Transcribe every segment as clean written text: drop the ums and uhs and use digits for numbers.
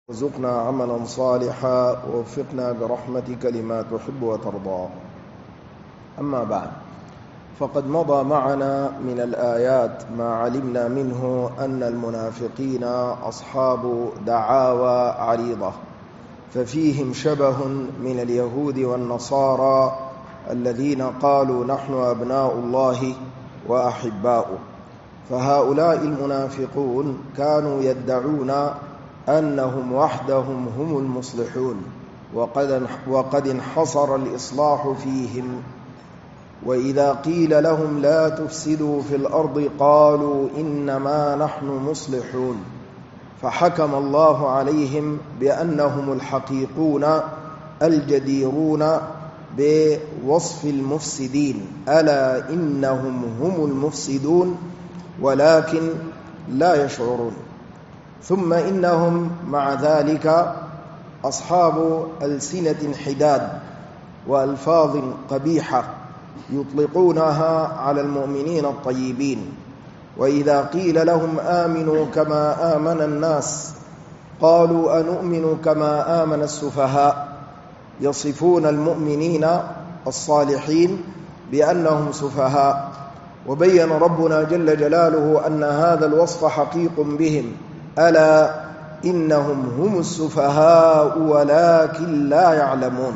وارزقنا عملا صالحا ووفقنا برحمتك لما تحب وترضى. أما بعد، فقد مضى معنا من الآيات ما علمنا منه أن المنافقين أصحاب دعاوى عريضة، ففيهم شبه من اليهود والنصارى الذين قالوا نحن أبناء الله وأحباؤه. فهؤلاء المنافقون كانوا يدعون أنهم وحدهم هم المصلحون، وقد انحصر الإصلاح فيهم. وإذا قيل لهم لا تفسدوا في الأرض قالوا إنما نحن مصلحون، فحكم الله عليهم بأنهم الحقيقون الجديرون بوصف المفسدين، ألا إنهم هم المفسدون ولكن لا يشعرون. ثم إنهم مع ذلك أصحاب ألسنة حداد وألفاظ قبيحة يطلقونها على المؤمنين الطيبين. وإذا قيل لهم آمنوا كما آمن الناس قالوا أنؤمن كما آمن السفهاء، يصفون المؤمنين الصالحين بأنهم سفهاء. وبين ربنا جل جلاله أن هذا الوصف حقيق بهم، ألا إنهم هم السفهاء ولكن لا يعلمون.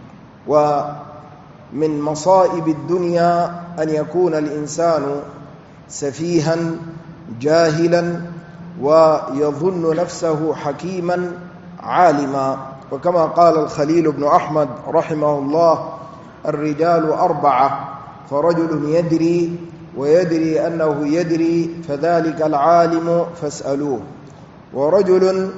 ومن مصائب الدنيا أن يكون الإنسان سفيها جاهلا ويظن نفسه حكيما عالما. وكما قال الخليل بن أحمد رحمه الله: الرجال أربعة، فرجل يدري ويدري أنه يدري فذلك العالم فاسألوه، ورجل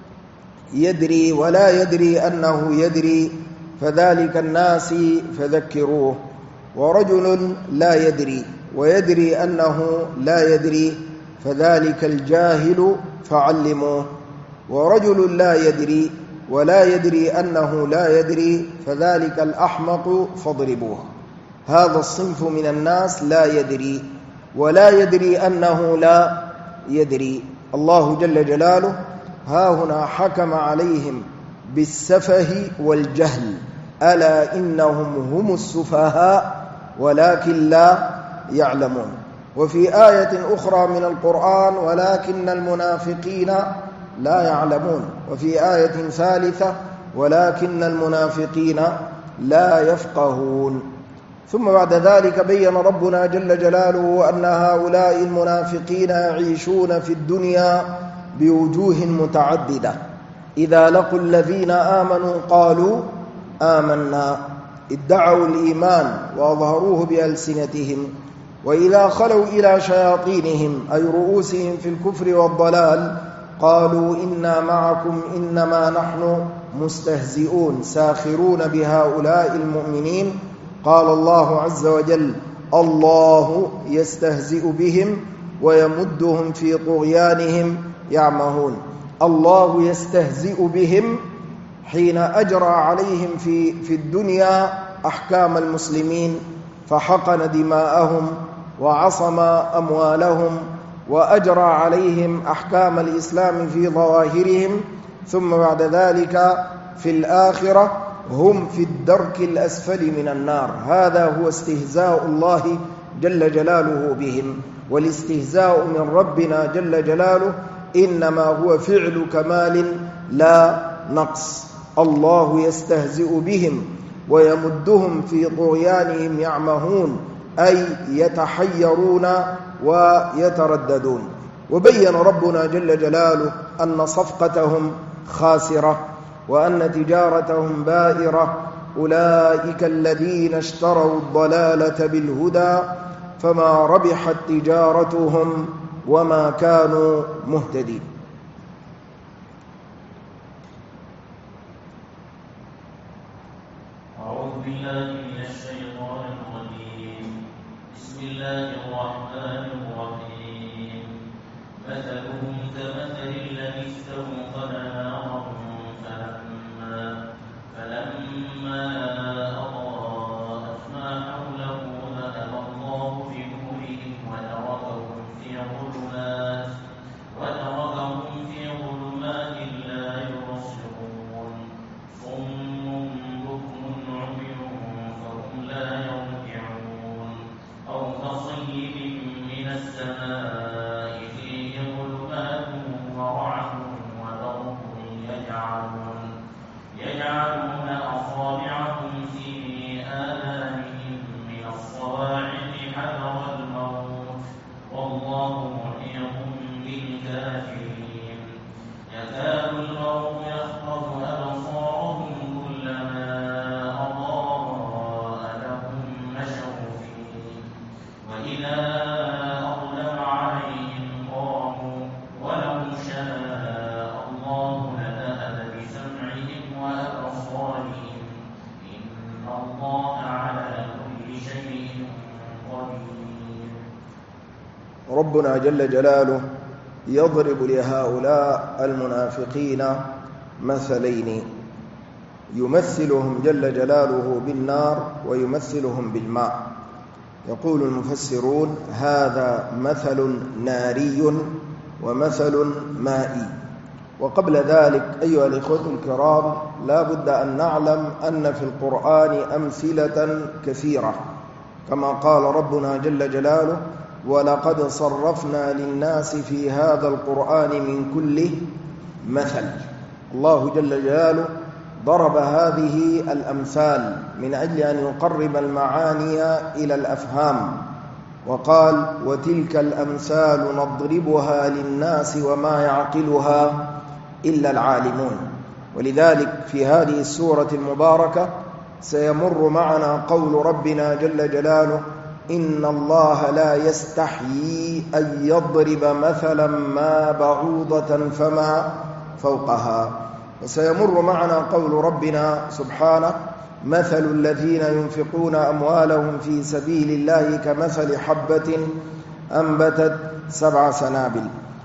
يدري ولا يدري أنه يدري فذلك الناس فذكروه، ورجل لا يدري ويدري أنه لا يدري فذلك الجاهل فعلموه، ورجل لا يدري ولا يدري أنه لا يدري فذلك الأحمق فاضربوه. هذا الصنف من الناس لا يدري ولا يدري أنه لا يدري. الله جل جلاله ها هنا حكم عليهم بالسفه والجهل، ألا إنهم هم السفهاء ولكن لا يعلمون. وفي آية أخرى من القرآن: ولكن المنافقين لا يعلمون. وفي آية ثالثة: ولكن المنافقين لا يفقهون. ثم بعد ذلك بين ربنا جل جلاله أن هؤلاء المنافقين يعيشون في الدنيا بوجوه متعددة. إذا لقوا الذين آمنوا قالوا آمنا، ادعوا الإيمان وأظهروه بألسنتهم، وإذا خلوا إلى شياطينهم أي رؤوسهم في الكفر والضلال قالوا إنا معكم إنما نحن مستهزئون ساخرون بهؤلاء المؤمنين. قال الله عز وجل: الله يستهزئ بهم ويمدهم في طغيانهم يعمهون. الله يستهزئ بهم حين أجرى عليهم في الدنيا أحكام المسلمين، فحقن دماءهم وعصم أموالهم وأجرى عليهم أحكام الإسلام في ظواهرهم، ثم بعد ذلك في الآخرة هم في الدرك الأسفل من النار. هذا هو استهزاء الله جل جلاله بهم. والاستهزاء من ربنا جل جلاله إنما هو فعل كمال لا نقص. الله يستهزئ بهم ويمدهم في طغيانهم يعمهون، أي يتحيرون ويترددون. وبين ربنا جل جلاله أن صفقتهم خاسرة وأن تجارتهم بائرة. أولئك الذين اشتروا الضلالة بالهدى فما ربحت تجارتهم وما كانوا مهتدين. أعوذ بالله من الشيطان الرجيم. بسم الله الرحمن الرحيم. مثلهم كمثل الذي استوقد نارا فلما أضاءت ما حوله ذهب الله بنورهم وتركهم في ظلمات لا يبصرون. يكاد البرق يخطف أبصارهم كلما أضاء لهم مشوا فيه وإذا أظلم عليهم قاموا ولو شاء الله لذهب بسمعهم وأبصارهم إن الله على كل شيء قدير. ربنا جل جلاله يضرب لهؤلاء المنافقين مثلين، يمثلهم جل جلاله بالنار ويمثلهم بالماء. يقول المفسرون: هذا مثل ناري ومثل مائي. وقبل ذلك أيها الإخوة الكرام، لا بد أن نعلم أن في القرآن أمثلة كثيرة، كما قال ربنا جل جلاله: ولقد صرفنا للناس في هذا القرآن من كل مثل. الله جل جلاله ضرب هذه الأمثال من أجل أن يقرب المعاني إلى الأفهام، وقال: وتلك الأمثال نضربها للناس وما يعقلها إلا العالمون. ولذلك في هذه السورة المباركة سيمر معنا قول ربنا جل جلاله: إن الله لا يستحيي أن يضرب مثلا ما بعوضة فما فوقها. وسيمر معنا قول ربنا سبحانه: مثل الذين ينفقون أموالهم في سبيل الله كمثل حبة أنبتت 7 سنابل.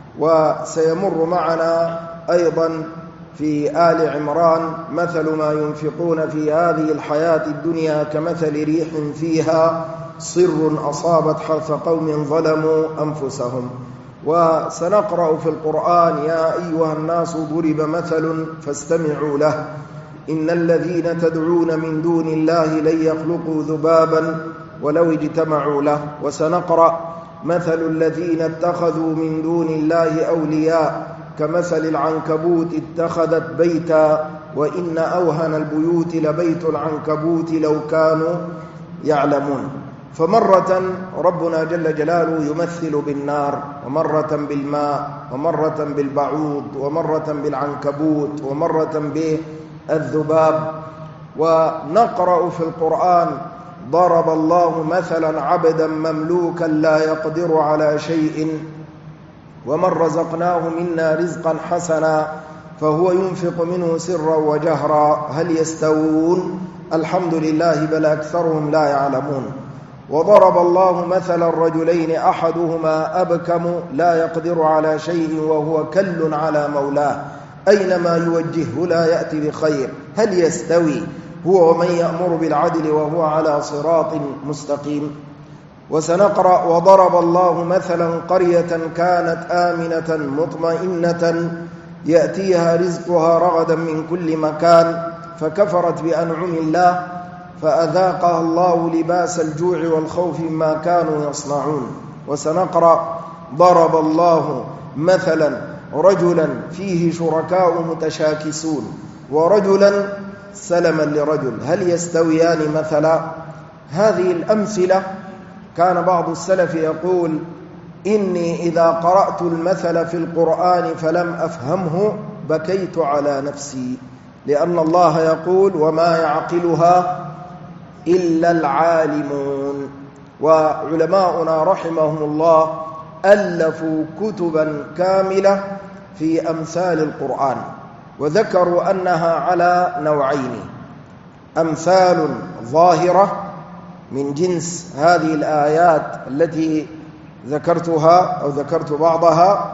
وسيمر معنا أيضا في آل عمران: مثل ما ينفقون في هذه الحياة الدنيا كمثل ريح فيها صر أصابت حرث قوم ظلموا أنفسهم. وسنقرأ في القرآن: يا أيها الناس ضرب مثل فاستمعوا له إن الذين تدعون من دون الله لن يخلقوا ذبابا ولو اجتمعوا له. وسنقرأ: مثل الذين اتخذوا من دون الله أولياء كمثل العنكبوت اتخذت بيتا وإن أوهن البيوت لبيت العنكبوت لو كانوا يعلمون. فمرة ربنا جل جلاله يمثل بالنار، ومرة بالماء، ومرة بالبعوض، ومرة بالعنكبوت، ومرة بالذباب. ونقرأ في القرآن: ضرب الله مثلا عبدا مملوكا لا يقدر على شيء ومن رزقناه منا رزقا حسنا فهو ينفق منه سرا وجهرا هل يستوون؟ الحمد لله بل أكثرهم لا يعلمون. وضرب الله مثلا الرجلين أحدهما أبكم لا يقدر على شيء وهو كل على مولاه أينما يوجهه لا يأتي بخير هل يستوي هو ومن يأمر بالعدل وهو على صراط مستقيم. وسنقرأ: وضرب الله مثلا قرية كانت آمنة مطمئنة يأتيها رزقها رغدا من كل مكان فكفرت بأنعم الله فأذاقها الله لباس الجوع والخوف مما كانوا يصنعون. وسنقرأ: ضرب الله مثلا رجلا فيه شركاء متشاكسون ورجلا سلما لرجل هل يستويان مثلا. هذه الأمثلة كان بعض السلف يقول: إني إذا قرأت المثل في القرآن فلم أفهمه بكيت على نفسي، لأن الله يقول: وما يعقلها إلا العالمون. وعلماؤنا رحمهم الله ألفوا كتبا كاملة في أمثال القرآن، وذكروا أنها على نوعين: أمثال ظاهرة من جنس هذه الآيات التي ذكرتها أو ذكرت بعضها،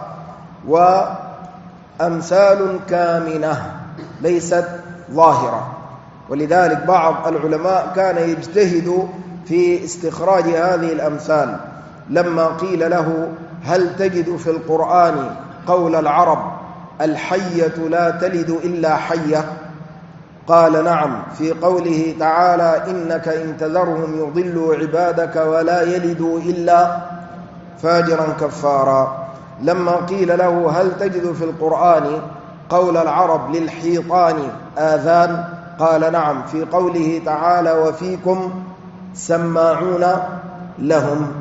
وأمثال كامنة ليست ظاهرة. ولذلك بعض العلماء كان يجتهد في استخراج هذه الأمثال. لما قيل له: هل تجد في القرآن قول العرب الحية لا تلد إلا حية؟ قال: نعم، في قوله تعالى: إنك إن تذرهم يضلوا عبادك ولا يلدوا إلا فاجرا كفارا. لما قيل له: هل تجد في القرآن قول العرب للحيطان آذان؟ قال: نعم، في قوله تعالى: وفيكم سماعون لهم.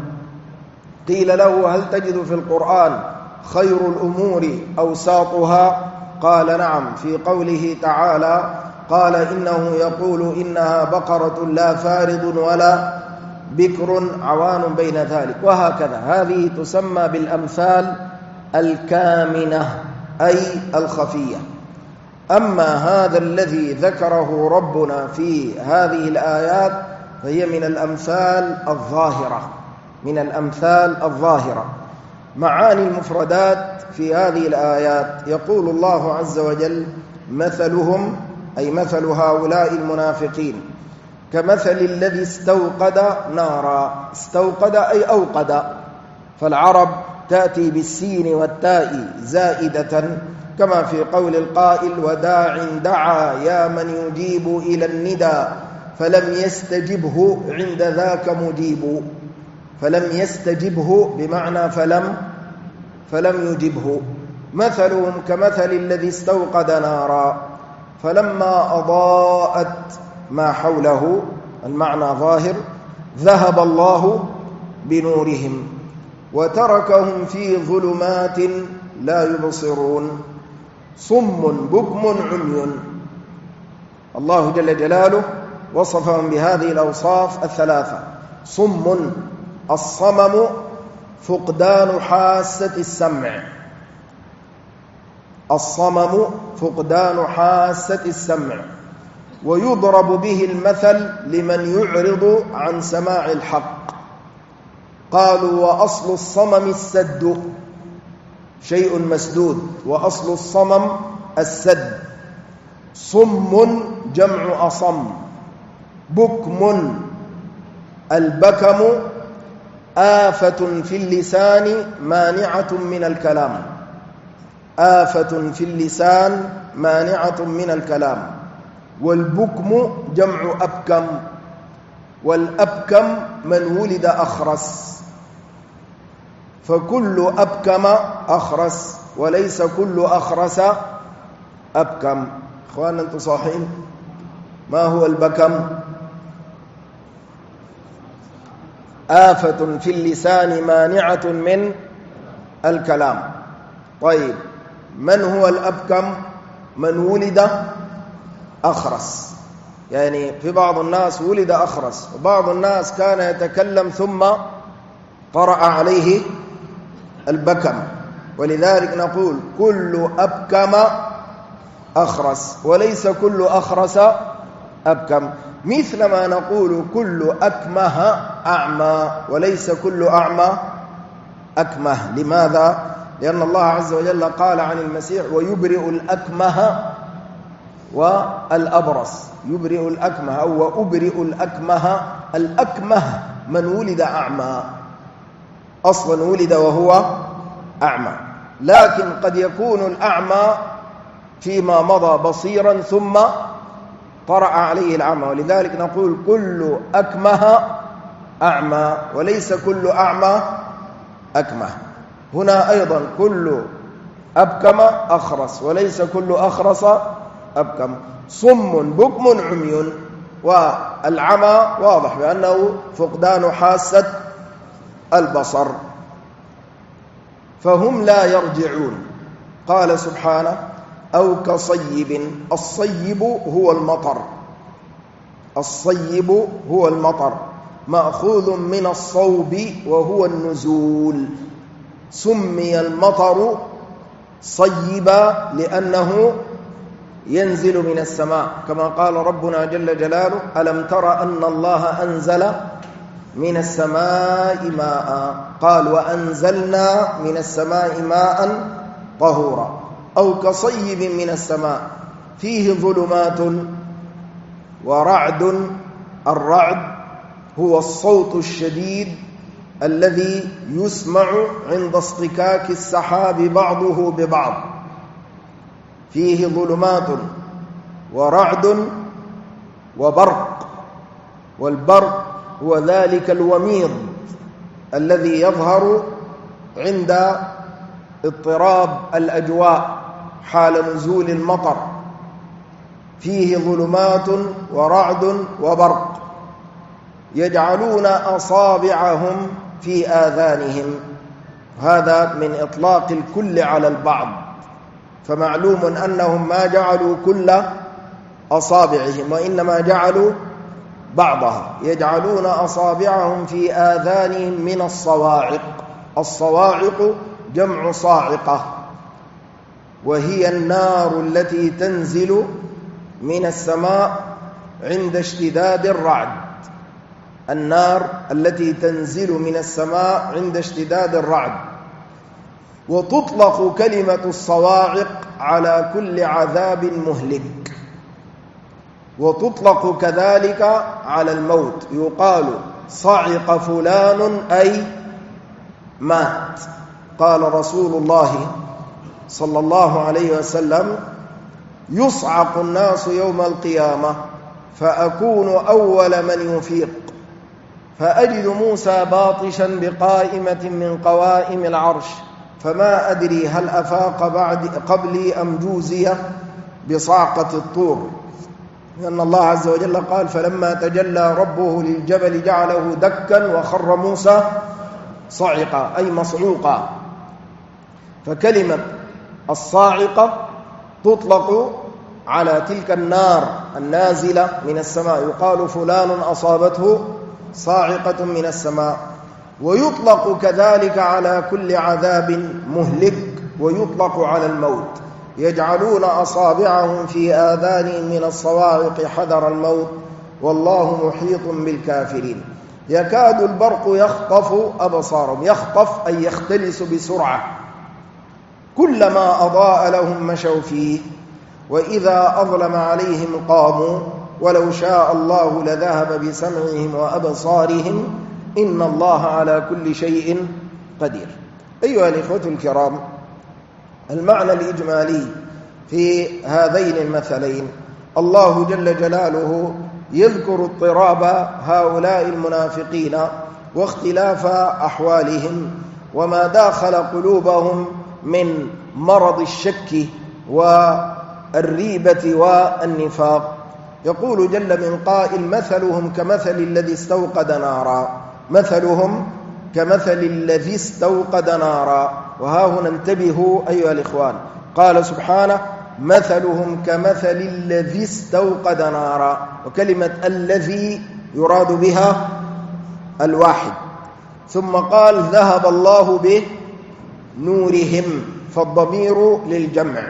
قيل له: هل تجد في القرآن خير الأمور أوساطها؟ قال نعم في قوله تعالى قال إنه يقول إنها بقرة لا فارض ولا بكر عوان بين ذلك. وهكذا هذه تسمى بالأمثال الكامنة أي الخفية. أما هذا الذي ذكره ربنا في هذه الآيات فهي من الأمثال الظاهرة، من الأمثال الظاهرة. معاني المفردات في هذه الآيات يقول الله عز وجل مثلهم أي مثل هؤلاء المنافقين كمثل الذي استوقد نارا. استوقد أي أوقد، فالعرب تأتي بالسين والتاء زائدة كما في قول القائل وداع دعا يا من يجيب إلى الندى فلم يستجبه عند ذاك مجيب. فلم يستجبه بمعنى فلم يجبه. مثلهم كمثل الذي استوقد نارا فلما أضاءت ما حوله، المعنى ظاهر، ذهب الله بنورهم وتركهم في ظلمات لا يبصرون صم بكم عمي. الله جل جلاله وصفهم بهذه الأوصاف الثلاثة. صم، الصمم فقدان حاسة السمع، الصمم فقدان حاسة السمع، ويضرب به المثل لمن يعرض عن سماع الحق. قالوا وأصل الصمم السد، شيء مسدود، وأصل الصمم السد. صم جمع أصم. بكم، البكم آفة في اللسان مانعة من الكلام، آفة في اللسان مانعة من الكلام. والبكم جمع أبكم، والأبكم من ولد أخرس، فكل أبكم أخرس وليس كل أخرس أبكم. إخوانا أنتم صاحين؟ ما هو البكم؟ آفة في اللسان مانعة من الكلام. طيب، من هو الأبكم؟ من ولد أخرس. يعني في بعض الناس ولد أخرس، وبعض الناس كان يتكلم ثم طرأ عليه البكم، ولذلك نقول كل أبكم أخرس وليس كل أخرس أبكم. مثل ما نقول كل أكمه أعمى وليس كل أعمى أكمه. لماذا؟ لأن الله عز وجل قال عن المسيح ويبرئ الأكمه والأبرص. يبرئ الأكمه أو وأبرئ الأكمه. الأكمه من ولد أعمى، أصلا ولد وهو أعمى، لكن قد يكون الأعمى فيما مضى بصيرا ثم طرأ عليه العمى، ولذلك نقول كل أكمه أعمى وليس كل أعمى أكمه. هنا أيضا كل أبكم أخرس وليس كل أخرس أبكم. صم بكم عمي، والعمى واضح بأنه فقدان حاسة البصر، فهم لا يرجعون. قال سبحانه أو كصيب. الصيب هو المطر، الصيب هو المطر، مأخوذ من الصوب وهو النزول. سمي المطر صيبا لأنه ينزل من السماء، كما قال ربنا جل جلاله ألم تر أن الله أنزل من السماء ماء. قال وأنزلنا من السماء ماء طهورا. أو كصيب من السماء فيه ظلمات ورعد. الرعد هو الصوت الشديد الذي يسمع عند اصطكاك السحاب بعضه ببعض. فيه ظلمات ورعد وبرق. والبرق هو ذلك الوميض الذي يظهر عند اضطراب الأجواء حال نزول المطر. فيه ظلمات ورعد وبرق يجعلون أصابعهم في آذانهم. هذا من إطلاق الكل على البعض، فمعلوم أنهم ما جعلوا كل أصابعهم وإنما جعلوا بعضها، يجعلون أصابعهم في آذانهم من الصواعق. الصواعق جمع صاعقة، وهي النار التي تنزل من السماء عند اشتداد الرعد. النار التي تنزل من السماء عند اشتداد الرعد. وتطلق كلمة الصواعق على كل عذاب مهلك، وتطلق كذلك على الموت. يقال صعق فلان أي مات. قال رسول الله صلى الله عليه وسلم: يصعق الناس يوم القيامة فأكون أول من يفيق، فأجد موسى باطشا بقائمة من قوائم العرش، فما أدري هل أفاق قبلي أم جوزي بصعقة الطور. لأن الله عز وجل قال: فلما تجلى ربه للجبل جعله دكا وخر موسى صعقا، أي مصعوقا. فكلمة الصاعقة تطلق على تلك النار النازلة من السماء، يقال فلان أصابته صاعقة من السماء. ويطلق كذلك على كل عذاب مهلك، ويطلق على الموت. يجعلون أصابعهم في آذانهم من الصواعق حذر الموت، والله محيط بالكافرين. يكاد البرق يخطف أبصارهم. يخطف أي يختلس بسرعة. كلما أضاء لهم مشوا فيه، وإذا أظلم عليهم قاموا، ولو شاء الله لذهب بسمعهم وأبصارهم، إن الله على كل شيء قدير. أيها الإخوة الكرام، المعنى الإجمالي في هذين المثلين: الله جل جلاله يذكر اضطراب هؤلاء المنافقين واختلاف أحوالهم، وما داخل قلوبهم من مرض الشك والريبة والنفاق. يقول جل من قائل: مثلهم كمثل الذي استوقد نارا. مثلهم كمثل الذي استوقد نارا. وها هنا انتبهوا أيها الإخوان، قال سبحانه: مثلهم كمثل الذي استوقد نارا. وكلمة الذي يراد بها الواحد. ثم قال: ذهب الله بنورهم، فالضمير للجمع.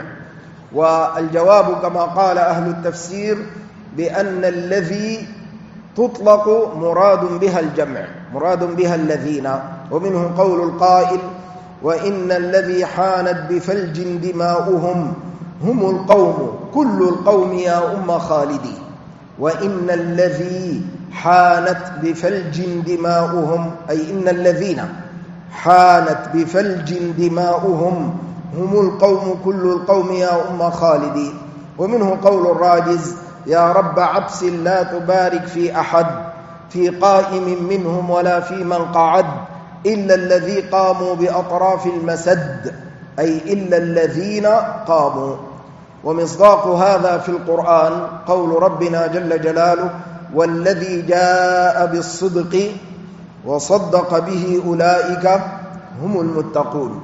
والجواب كما قال أهل التفسير بأن الذي تطلق مراد بها الجمع، مراد بها الذين. ومنه قول القائل: وإن الذي حانت بفلج دماؤهم هم القوم كل القوم يا أم خالدي. وإن الذي حانت بفلج دماؤهم، أي إن الذين حانت بفلج دماؤهم هم القوم كل القوم يا أم خالدي. ومنه قول الراجز: يا رب عبس لا تبارك في أحد في قائم منهم ولا في من قعد إلا الذي قاموا بأطراف المسد، أي إلا الذين قاموا. ومصداق هذا في القرآن قول ربنا جل جلاله: والذي جاء بالصدق وصدق به أولئك هم المتقون.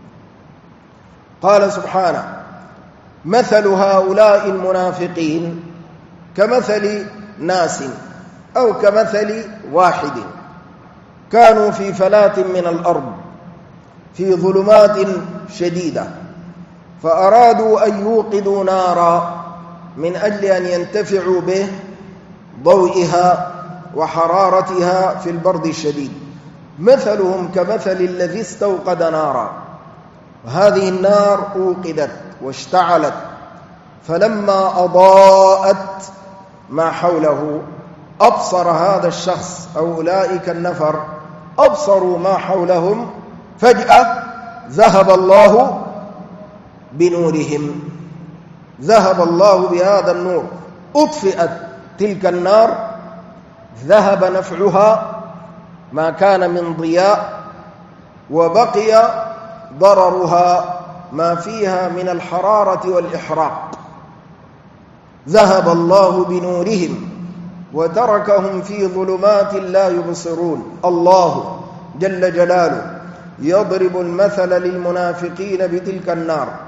قال سبحانه: مثل هؤلاء المنافقين كمثل ناس أو كمثل واحد كانوا في فلاة من الأرض في ظلمات شديدة، فأرادوا أن يوقدوا نارا من أجل أن ينتفعوا به ضوئها وحرارتها في البرد الشديد. مثلهم كمثل الذي استوقد نارا. وهذه النار أوقدت واشتعلت، فلما أضاءت ما حوله أبصر هذا الشخص أو أولئك النفر أبصروا ما حولهم، فجأة ذهب الله بنورهم. ذهب الله بهذا النور، أطفئت تلك النار، ذهب نفعها ما كان من ضياء، وبقي ضررها ما فيها من الحرارة والإحراق. ذهب الله بنورهم وتركهم في ظلمات لا يبصرون. الله جل جلاله يضرب المثل للمنافقين بتلك النار،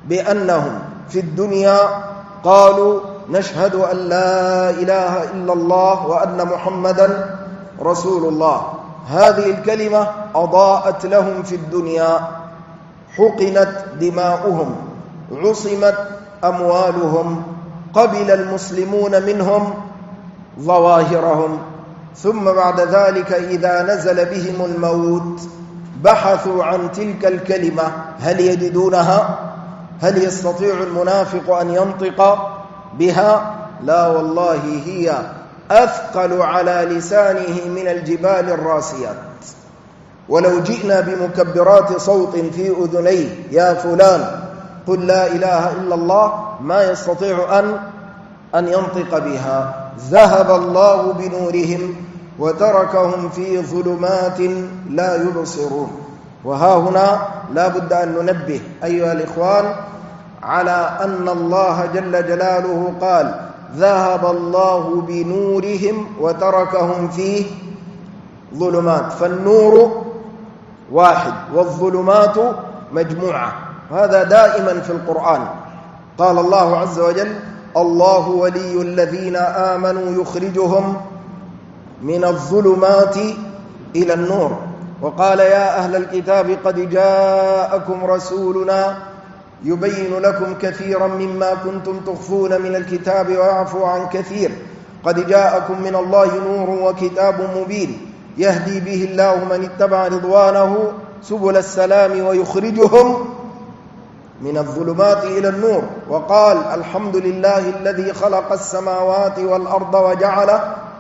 بأنهم في الدنيا قالوا نشهد أن لا إله إلا الله وأن محمدا رسول الله، هذه الكلمة أضاءت لهم في الدنيا، حقنت دماؤهم، عصمت أموالهم، قبل المسلمون منهم ظواهرهم، ثم بعد ذلك إذا نزل بهم الموت بحثوا عن تلك الكلمة هل يجدونها؟ هل يستطيع المنافق أن ينطق بها؟ لا والله، هي أثقل على لسانه من الجبال الراسيات. ولو جئنا بمكبرات صوت في أذنيه يا فلان قل لا إله إلا الله ما يستطيع أن ينطق بها. ذهب الله بنورهم وتركهم في ظلمات لا يبصرون. وها هنا لا بد أن ننبه أيها الإخوان على أن الله جل جلاله قال ذهب الله بنورهم وتركهم في ظلمات، فالنور واحد والظلمات مجموعة، وهذا دائما في القرآن. قال الله عز وجل الله ولي الذين آمنوا يخرجهم من الظلمات إلى النور. وقال يا أهل الكتاب قد جاءكم رسولنا يبين لكم كثيرا مما كنتم تخفون من الكتاب ويعفو عن كثير، قد جاءكم من الله نور وكتاب مبين يهدي به الله من اتبع رضوانه سبل السلام ويخرجهم من الظلمات إلى النور. وقال الحمد لله الذي خلق السماوات والأرض وجعل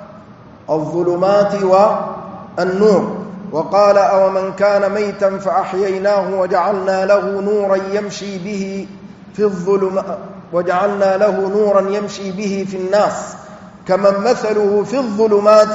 الظلمات والنور. وقال أومن كان ميتا فأحييناه وجعلنا له نورا يمشي به في الظلمات وجعلنا له نورا يمشي به في الناس كمن مثله في الظلمات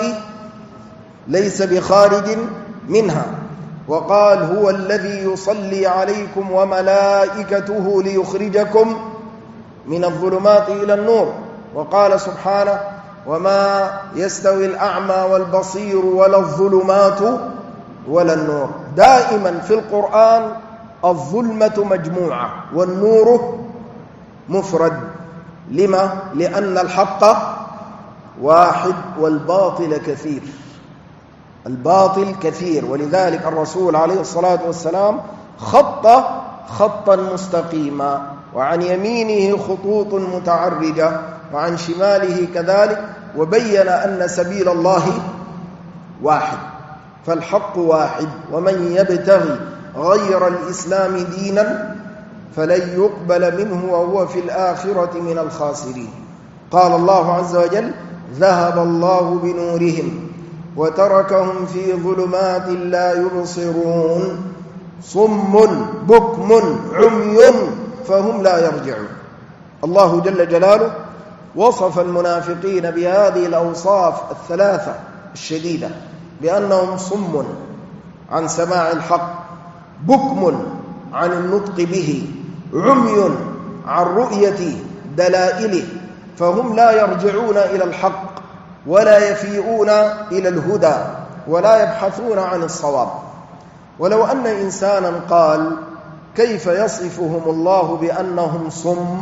ليس بخارج منها. وقال هو الذي يصلي عليكم وملائكته ليخرجكم من الظلمات إلى النور. وقال سبحانه وما يستوي الأعمى والبصير ولا الظلمات ولا النور. دائما في القرآن الظلمة مجموعة والنور مفرد. لما؟ لأن الحق واحد والباطل كثير، الباطل كثير. ولذلك الرسول عليه الصلاة والسلام خطا مستقيما، وعن يمينه خطوط متعرجة وعن شماله كذلك، وبين أن سبيل الله واحد، فالحق واحد. ومن يبتغي غير الإسلام دينا فلن يقبل منه وهو في الآخرة من الخاسرين. قال الله عز وجل ذهب الله بنورهم وتركهم في ظلمات لا يبصرون صم بكم عمي فهم لا يرجعون. الله جل جلاله وصف المنافقين بهذه الأوصاف الثلاثة الشديدة بأنهم صم عن سماع الحق، بكم عن النطق به، عمي عن رؤية دلائله، فهم لا يرجعون إلى الحق ولا يفيئون إلى الهدى ولا يبحثون عن الصواب. ولو أن إنسانا قال كيف يصفهم الله بأنهم صم،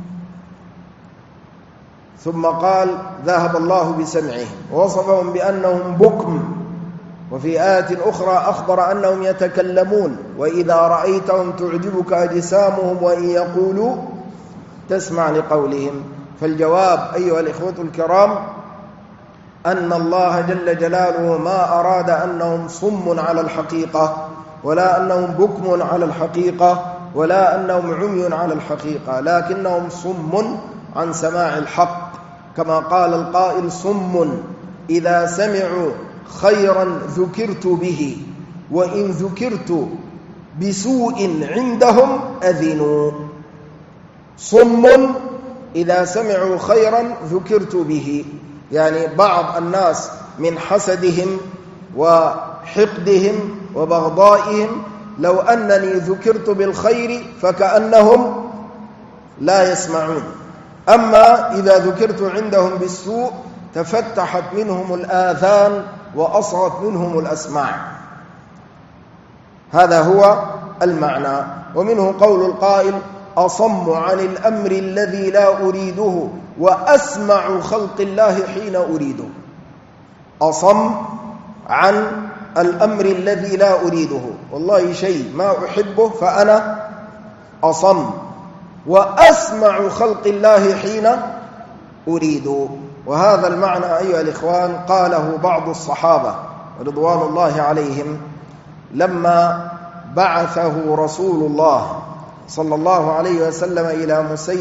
ثم قال ذهب الله بسمعهم، ووصفهم بأنهم بكم، وفي آية أخرى أخبر أنهم يتكلمون وإذا رأيتهم تعجبك أجسامهم وإن يقولوا تسمع لقولهم. فالجواب أيها الإخوة الكرام أن الله جل جلاله ما أراد أنهم صم على الحقيقة، ولا أنهم بكم على الحقيقة، ولا أنهم عمي على الحقيقة، لكنهم صم عن سماع الحق، كما قال القائل صم إذا سمعوا خيرا ذكرت به وإن ذكرت بسوء عندهم أذنوا. صم إذا سمعوا خيرا ذكرت به، يعني بعض الناس من حسدهم وحقدهم وبغضائهم لو أنني ذكرت بالخير فكأنهم لا يسمعون، أما إذا ذكرت عندهم بالسوء تفتحت منهم الآذان وأصغت منهم الأسماع. هذا هو المعنى. ومنه قول القائل أصم عن الأمر الذي لا أريده وأسمع خلق الله حين أريده. أصم عن الأمر الذي لا أريده، والله شيء ما أحبه فأنا أصم، وأسمع خلق الله حين أريد. وهذا المعنى أيها الإخوان قاله بعض الصحابة رضوان الله عليهم لما بعثه رسول الله صلى الله عليه وسلم إلى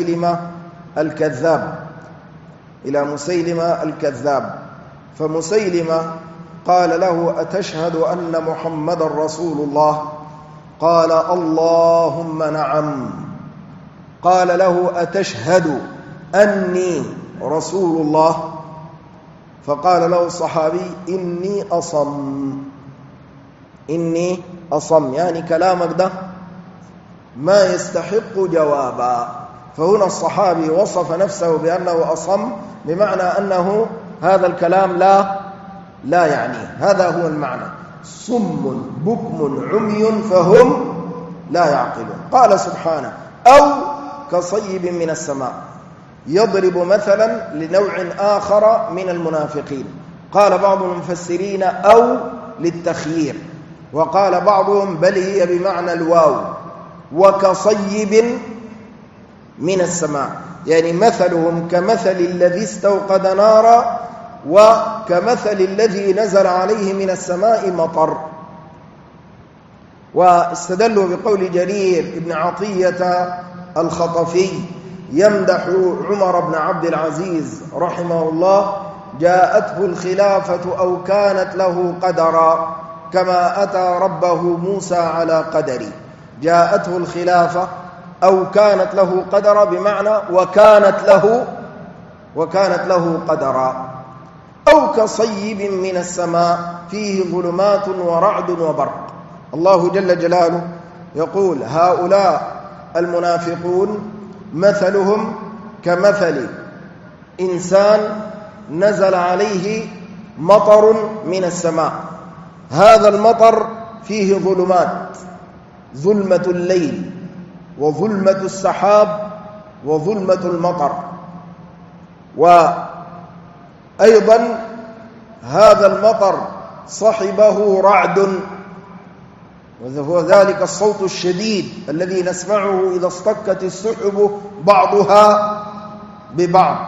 مسيلمة الكذاب، فمسيلمة قال له: أتشهد أن محمد رسول الله؟ قال: اللهم نعم. قال له: أتشهد أني رسول الله؟ فقال له الصحابي: إني أصم، يعني كلامك ده ما يستحق جوابا. فهنا الصحابي وصف نفسه بأنه أصم، بمعنى أنه هذا الكلام لا يعنيه. هذا هو المعنى: صم بكم عمي فهم لا يعقلون. قال سبحانه: أو كصيب من السماء، يضرب مثلا لنوع آخر من المنافقين. قال بعض المفسرين: أو للتخيير، وقال بعضهم: بل هي بمعنى الواو، وكصيب من السماء، يعني مثلهم كمثل الذي استوقد نارا وكمثل الذي نزل عليه من السماء مطر. واستدلوا بقول جرير بن عطية الخطفي يمدح عمر بن عبد العزيز رحمه الله: جاءته الخلافة أو كانت له قدرا كما أتى ربه موسى على قدري. جاءته الخلافة أو كانت له قدرا، بمعنى وكانت له قدرا. أو كصيب من السماء فيه ظلمات ورعد وبرق. الله جل جلاله يقول: هؤلاء المنافقون مثلهم كمثل إنسان نزل عليه مطر من السماء. هذا المطر فيه ظلمات: ظلمة الليل، وظلمة السحاب، وظلمة المطر. وأيضا هذا المطر صحبه رعد، وهو ذلك الصوت الشديد الذي نسمعه إذا اصطكت السحب بعضها ببعض.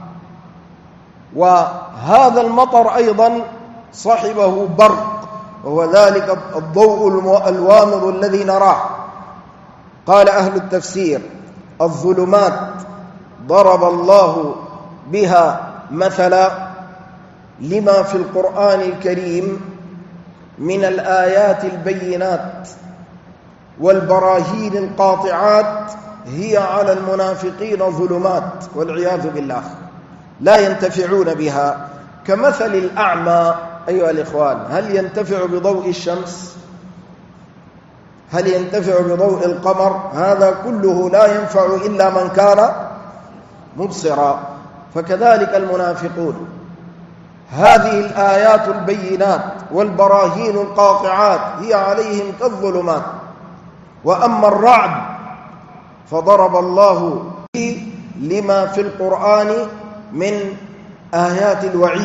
وهذا المطر أيضا صحبه برق، وهو ذلك الضوء الوامض الذي نراه. قال أهل التفسير: الظلمات ضرب الله بها مثلا لما في القرآن الكريم من الآيات البينات والبراهين القاطعات، هي على المنافقين ظلمات والعياذ بالله، لا ينتفعون بها. كمثل الأعمى أيها الإخوان، هل ينتفع بضوء الشمس؟ هل ينتفع بضوء القمر؟ هذا كله لا ينفع إلا من كان مبصرا. فكذلك المنافقون، هذه الآيات البينات والبراهين القاطعات هي عليهم كالظلمات. وأما الرعد فضرب الله لما في القرآن من آيات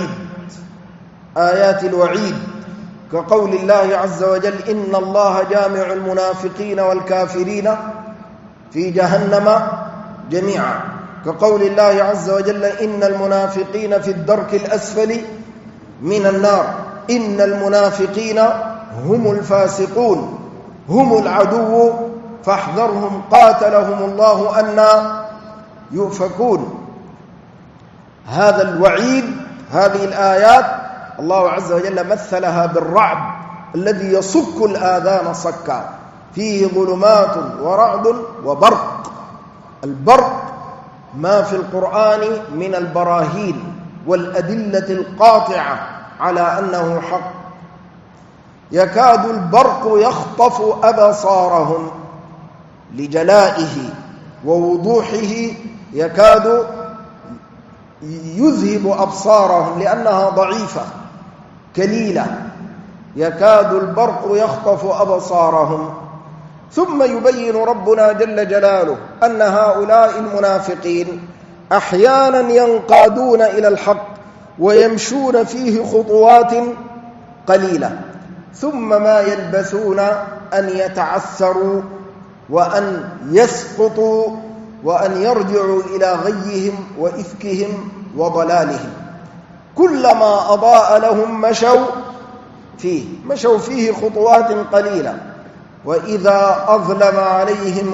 الوعيد، كقول الله عز وجل: إن الله جامع المنافقين والكافرين في جهنم جميعا. كقول الله عز وجل: إن المنافقين في الدرك الأسفل من النار. إن المنافقين هم الفاسقون، هم العدو فاحذرهم قاتلهم الله أنى يؤفكون. هذا الوعيد، هذه الآيات الله عز وجل مثلها بالرعد الذي يصك الآذان صكا، فيه ظلمات ورعد وبرق. البرق ما في القرآن من البراهين والأدلة القاطعة على أنه حق. يكاد البرق يخطف أبصارهم لجلائه ووضوحه، يكاد يذهب أبصارهم لأنها ضعيفة كليلة. يكاد البرق يخطف أبصارهم ثم يبين ربنا جل جلاله أن هؤلاء المنافقين أحيانا ينقادون إلى الحق ويمشون فيه خطوات قليلة، ثم ما يلبثون أن يتعثروا وأن يسقطوا وأن يرجعوا إلى غيهم وإفكهم وضلالهم. كلما أضاء لهم مشوا فيه خطوات قليلة، وإذا أظلم عليهم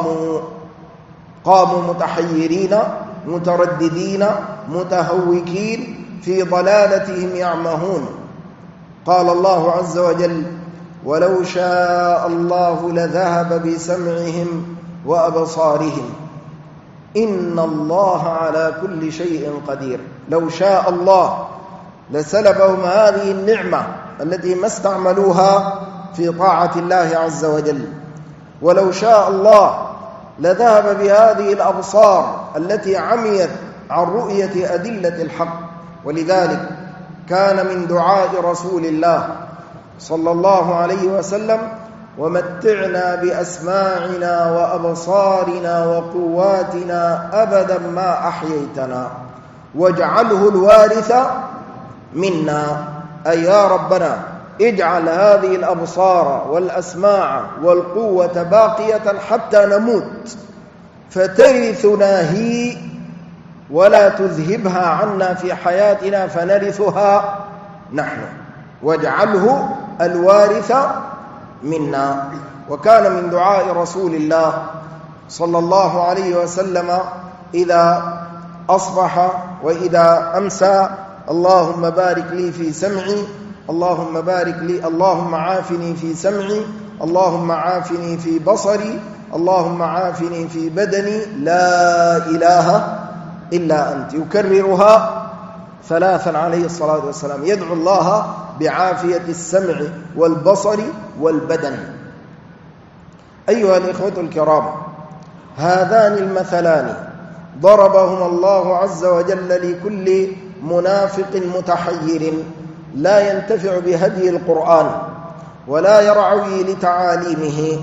قاموا متحيرين مترددين متهوكين في ضلالتهم يعمهون. قال الله عز وجل: ولو شاء الله لذهب بسمعهم وأبصارهم إن الله على كل شيء قدير. لو شاء الله لسلبهم هذه النعمة التي ما استعملوها في طاعة الله عز وجل. ولو شاء الله لذهب بهذه الأبصار التي عميت عن رؤية أدلة الحق. ولذلك كان من دعاء رسول الله صلى الله عليه وسلم: ومتعنا بأسماعنا وأبصارنا وقواتنا أبدا ما أحييتنا واجعله الوارث منا. أي يا ربنا اجعل هذه الأبصار والأسماع والقوة باقية حتى نموت، فترثنا هي ولا تذهبها عنا في حياتنا فنرثها نحن، واجعله الوارث منا. وكان من دعاء رسول الله صلى الله عليه وسلم إذا أصبح وإذا أمسى: اللهم بارك لي في سمعي، اللهم بارك لي، اللهم عافني في سمعي، اللهم عافني في بصري، اللهم عافني في بدني، لا إله إلا أنت. يكررها 3 عليه الصلاة والسلام، يدعو الله بعافية السمع والبصر والبدن. أيها الإخوة الكرام، هذان المثلان ضربهما الله عز وجل لكل منافق متحير لا ينتفع بهدي القرآن ولا يرعوي لتعاليمه.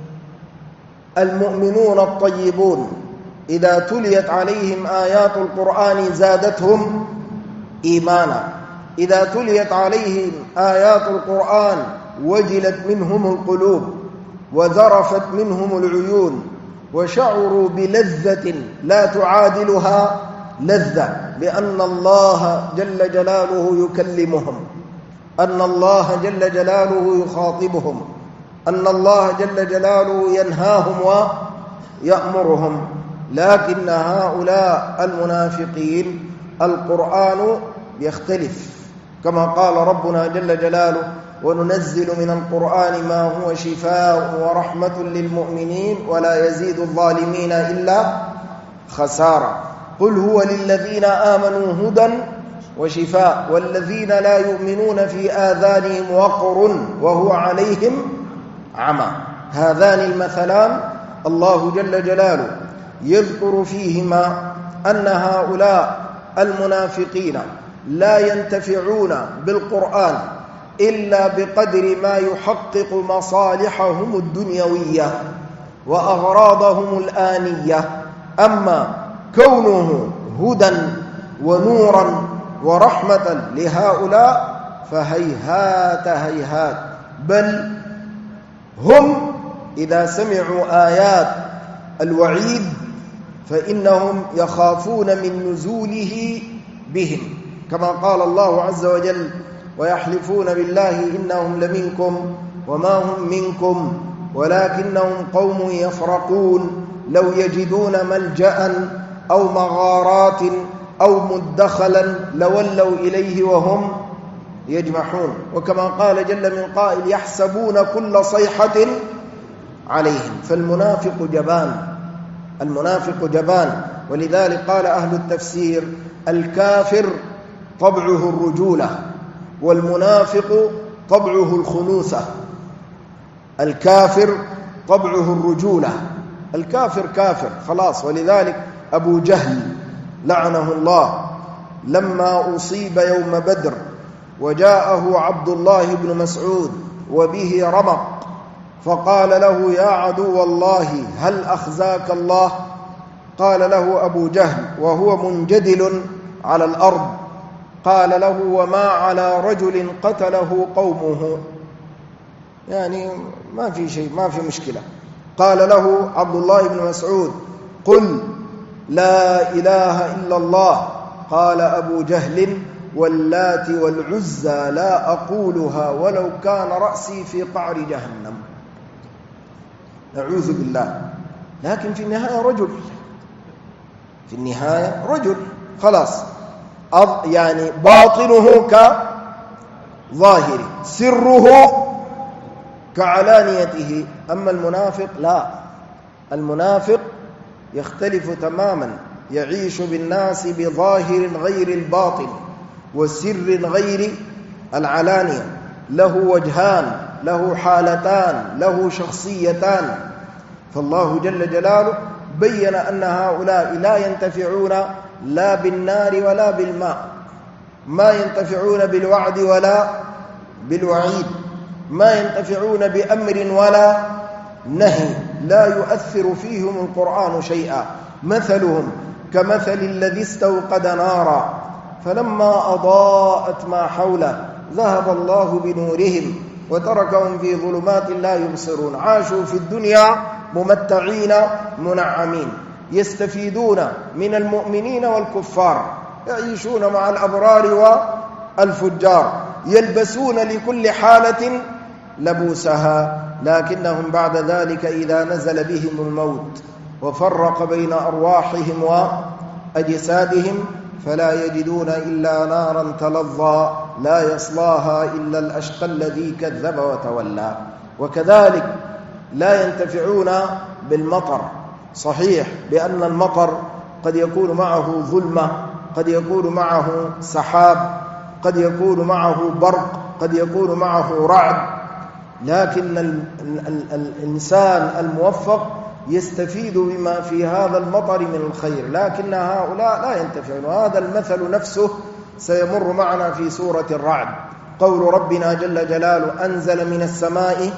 المؤمنون الطيبون إذا تليت عليهم آيات القرآن زادتهم إيمانا، إذا تليت عليهم آيات القرآن وجلت منهم القلوب وذرفت منهم العيون وشعروا بلذة لا تعادلها لذة، بأن الله جل جلاله يكلمهم، أن الله جل جلاله يخاطبهم، أن الله جل جلاله ينهاهم ويأمرهم. لكن هؤلاء المنافقين القرآن يختلف، كما قال ربنا جل جلاله: وننزل من القرآن ما هو شفاء ورحمة للمؤمنين ولا يزيد الظالمين إلا خسارة. قل هو للذين آمنوا هدى وشفاء والذين لا يؤمنون في آذانهم وقر وهو عليهم عمى. هذان المثلان الله جل جلاله يذكر فيهما أن هؤلاء المنافقين لا ينتفعون بالقرآن إلا بقدر ما يحقق مصالحهم الدنيوية وأغراضهم الآنية. أما كونه هدى ونورا ورحمة لهؤلاء فهيهات هيهات، بل هم إذا سمعوا آيات الوعيد فإنهم يخافون من نزوله بهم، كما قال الله عز وجل: ويحلفون بالله إنهم لمنكم وما هم منكم ولكنهم قوم يفرقون لو يجدون ملجأ أو مغارات أو مدخلا لولوا إليه وهم يجمحون. وكما قال جل من قائل: يحسبون كل صيحة عليهم. فالمنافق جبان، المنافق جبان. ولذلك قال أهل التفسير: الكافر طبعه الرجولة والمنافق طبعه الخنوثة. الكافر طبعه الرجولة، الكافر كافر خلاص. ولذلك أبو جهل لعنه الله لما أصيب يوم بدر وجاءه عبد الله بن مسعود وبه رمق فقال له: يا عدو الله هل أخزاك الله؟ قال له أبو جهل وهو منجدل على الأرض، قال له: وما على رجل قتله قومه، يعني ما في شيء، ما في مشكلة. قال له عبد الله بن مسعود: قل لا إله إلا الله. قال أبو جهل: واللات والعزى لا أقولها ولو كان رأسي في قعر جهنم. نعوذ بالله. لكن في النهاية رجل، في النهاية رجل، خلاص، يعني باطنه كظاهره، سره كعلانيته. أما المنافق لا، المنافق يختلف تماما، يعيش بالناس بظاهر غير الباطن وسر غير العلانية، له وجهان، له حالتان، له شخصيتان. فالله جل جلاله بين أن هؤلاء لا ينتفعون لا بالنار ولا بالماء، ما ينتفعون بالوعد ولا بالوعيد، ما ينتفعون بأمر ولا نهي، لا يؤثر فيهم القرآن شيئا. مثلهم كمثل الذي استوقد نارا فلما أضاءت ما حوله ذهب الله بنورهم وتركهم في ظلمات لا يبصرون. عاشوا في الدنيا ممتعين منعمين، يستفيدون من المؤمنين والكفار، يعيشون مع الأبرار والفجار، يلبسون لكل حالة لبوسها، لكنهم بعد ذلك إذا نزل بهم الموت وفرق بين أرواحهم وأجسادهم فلا يجدون إلا نارا تلظى لا يصلاها إلا الأشقى الذي كذب وتولى. وكذلك لا ينتفعون بالمطر. صحيح بأن المطر قد يكون معه ظلمة، قد يكون معه سحاب، قد يكون معه برق، قد يكون معه رعد، لكن الإنسان الموفق يستفيد بما في هذا المطر من الخير، لكن هؤلاء لا ينتفعون. وهذا المثل نفسه سيمر معنا في سورة الرعد. قول ربنا جل جلاله: أنزل من السماء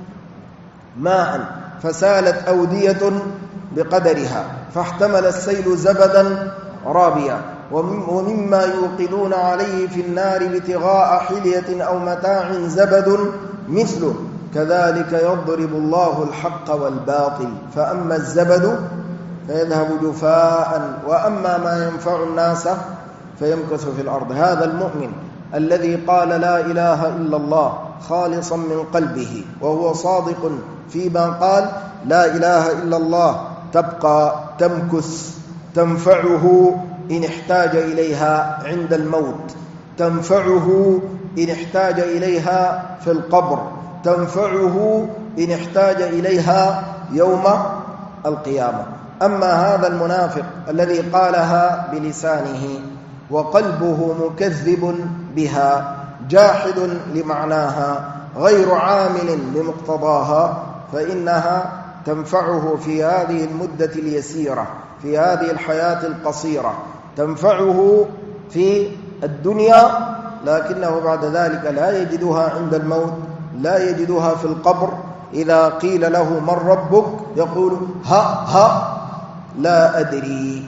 ماء فسالت أودية بقدرها فاحتمل السيل زبدا رابيا ومما يوقدون عليه في النار ابتغاء حلية أو متاع زبد مثله كذلك يضرب الله الحق والباطل فأما الزبد فيذهب جفاء وأما ما ينفع الناس فيمكث في الأرض. هذا المؤمن الذي قال لا إله إلا الله خالصا من قلبه وهو صادق فيما قال لا إله إلا الله تبقى تمكث، تنفعه إن احتاج إليها عند الموت، تنفعه إن احتاج إليها في القبر، تنفعه إن احتاج إليها يوم القيامة. أما هذا المنافق الذي قالها بلسانه وقلبه مكذب بها جاحد لمعناها غير عامل بمقتضاها فإنها تنفعه في هذه المدة اليسيرة، في هذه الحياة القصيرة، تنفعه في الدنيا، لكنه بعد ذلك لا يجدها عند الموت، لا يجدها في القبر. إذا قيل له من ربك يقول ها لا أدري.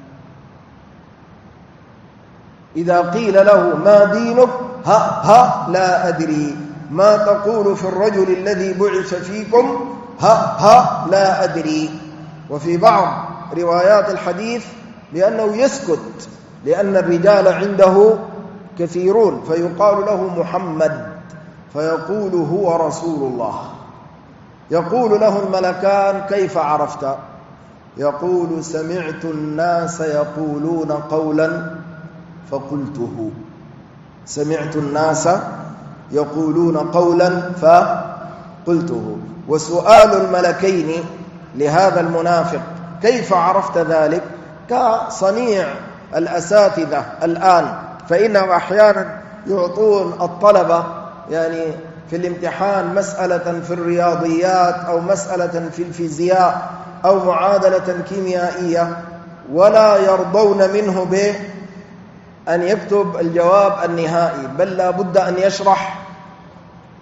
إذا قيل له ما دينك ها لا أدري. ما تقول في الرجل الذي بعث فيكم ها لا أدري. وفي بعض روايات الحديث بأنه يسكت لأن الرجال عنده كثيرون فيقال له محمد فيقول هو رسول الله. يقول له الملكان كيف عرفت؟ يقول سمعت الناس يقولون قولا فقلته. سمعت الناس يقولون قولا فقلته. وسؤال الملكين لهذا المنافق كيف عرفت ذلك كصنيع الأساتذة الآن، فإنهم أحيانا يعطون الطلبة يعني في الامتحان مسألة في الرياضيات أو مسألة في الفيزياء أو معادلة كيميائية ولا يرضون منه بأن يكتب الجواب النهائي، بل لا بد أن يشرح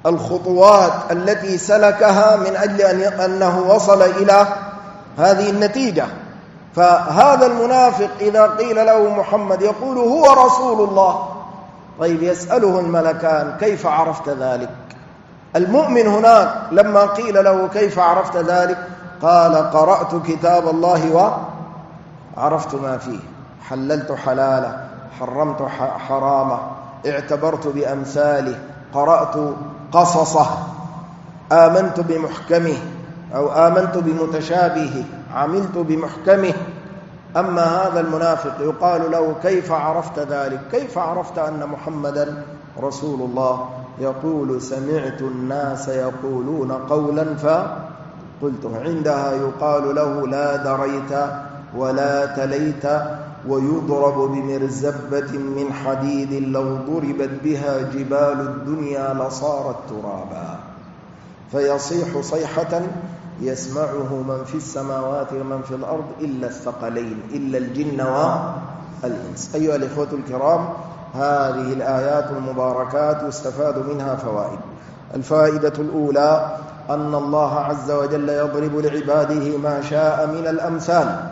الخطوات التي سلكها من أجل أنه وصل إلى هذه النتيجة. فهذا المنافق إذا قيل له محمد يقول هو رسول الله. طيب يسأله الملكان كيف عرفت ذلك؟ المؤمن هناك لما قيل له كيف عرفت ذلك قال قرأت كتاب الله وعرفت ما فيه، حللت حلاله، حرمت حرامه، اعتبرت بأمثاله، قرأت قصصه، آمنت بمحكمه أو آمنت بمتشابهه، عملت بمحكمه. أما هذا المنافق يقال له كيف عرفت ذلك؟ كيف عرفت أن محمدا رسول الله؟ يقول سمعت الناس يقولون قولا فقلته. عندها يقال له لا دريت ولا تليت ويضرب بمرزبة من حديد لو ضربت بها جبال الدنيا لصارت ترابا فيصيح صيحة يسمعه من في السماوات ومن في الأرض إلا الثقلين إلا الجن والإنس. أيها الإخوة الكرام، هذه الآيات المباركات يستفاد منها فوائد. الفائدة الأولى أن الله عز وجل يضرب لعباده ما شاء من الأمثال.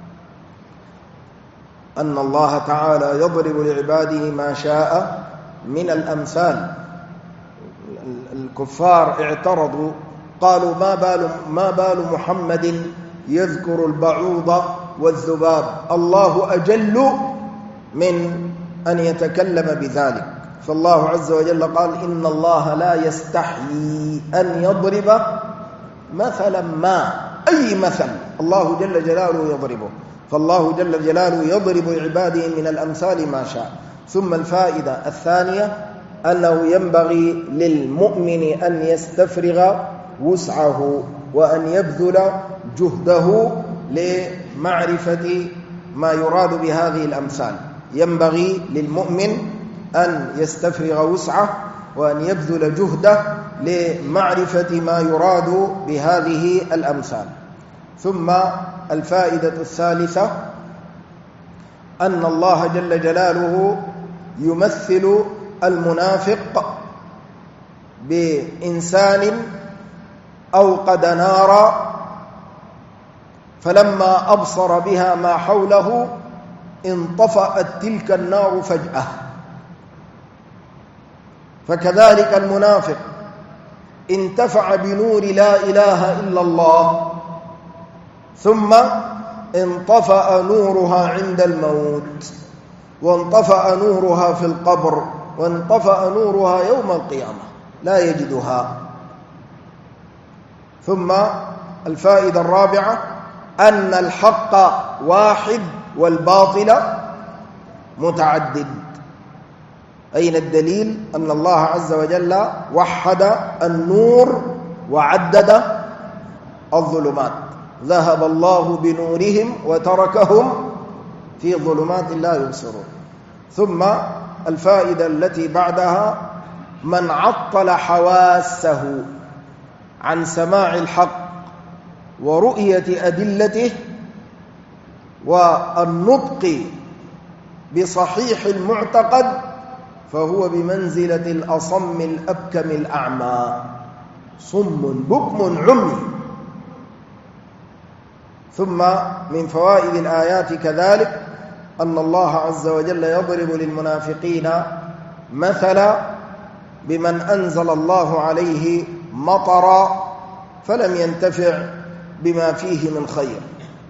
أن الله تعالى يضرب لعباده ما شاء من الأمثال. الكفار اعترضوا قالوا ما بال محمد يذكر البعوض والذباب، الله أجل من أن يتكلم بذلك. فالله عز وجل قال إن الله لا يستحيي أن يضرب مثلا ما، أي مثل الله جل جلاله يضربه. فالله جل جلاله يضرب لعباده من الأمثال ما شاء. ثم الفائدة الثانية أنه ينبغي للمؤمن أن يستفرغ وسعه وأن يبذل جهده لمعرفة ما يراد بهذه الأمثال. ينبغي للمؤمن أن يستفرغ وسعه وأن يبذل جهده لمعرفة ما يراد بهذه الأمثال. ثم الفائدة الثالثة أن الله جل جلاله يمثل المنافق بإنسان أوقد نارا فلما أبصر بها ما حوله انطفأت تلك النار فجأة. فكذلك المنافق انتفع بنور لا إله إلا الله ثم انطفأ نورها عند الموت، وانطفأ نورها في القبر، وانطفأ نورها يوم القيامة، لا يجدها. ثم الفائدة الرابعة أن الحق واحد والباطل متعدد. أين الدليل؟ أن الله عز وجل وحد النور وعدد الظلمات. ذهب الله بنورهم وتركهم في ظلمات لا يبصرون. ثم الفائدة التي بعدها من عطل حواسه عن سماع الحق ورؤية أدلته والنطق بصحيح المعتقد فهو بمنزلة الأصم الأبكم الأعمى، صم بكم عمي. ثم من فوائد الآيات كذلك أن الله عز وجل يضرب للمنافقين مثلا بمن أنزل الله عليه مطرا فلم ينتفع بما فيه من خير.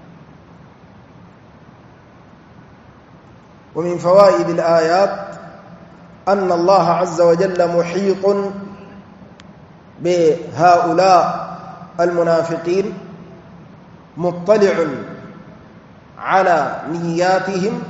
ومن فوائد الآيات أن الله عز وجل محيط بهؤلاء المنافقين، مطلع على نياتهم،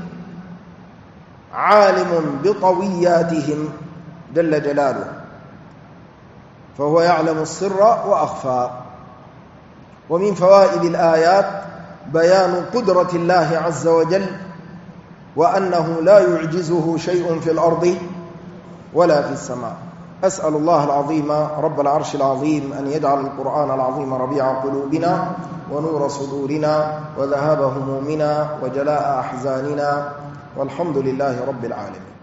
عالم بطوياتهم جل جلاله، فهو يعلم السر وأخفى. ومن فوائد الآيات بيان قدرة الله عز وجل وأنه لا يعجزه شيء في الأرض ولا في السماء. أسأل الله العظيم رب العرش العظيم أن يجعل القرآن العظيم ربيع قلوبنا ونور صدورنا وذهاب همومنا وجلاء أحزاننا، والحمد لله رب العالمين.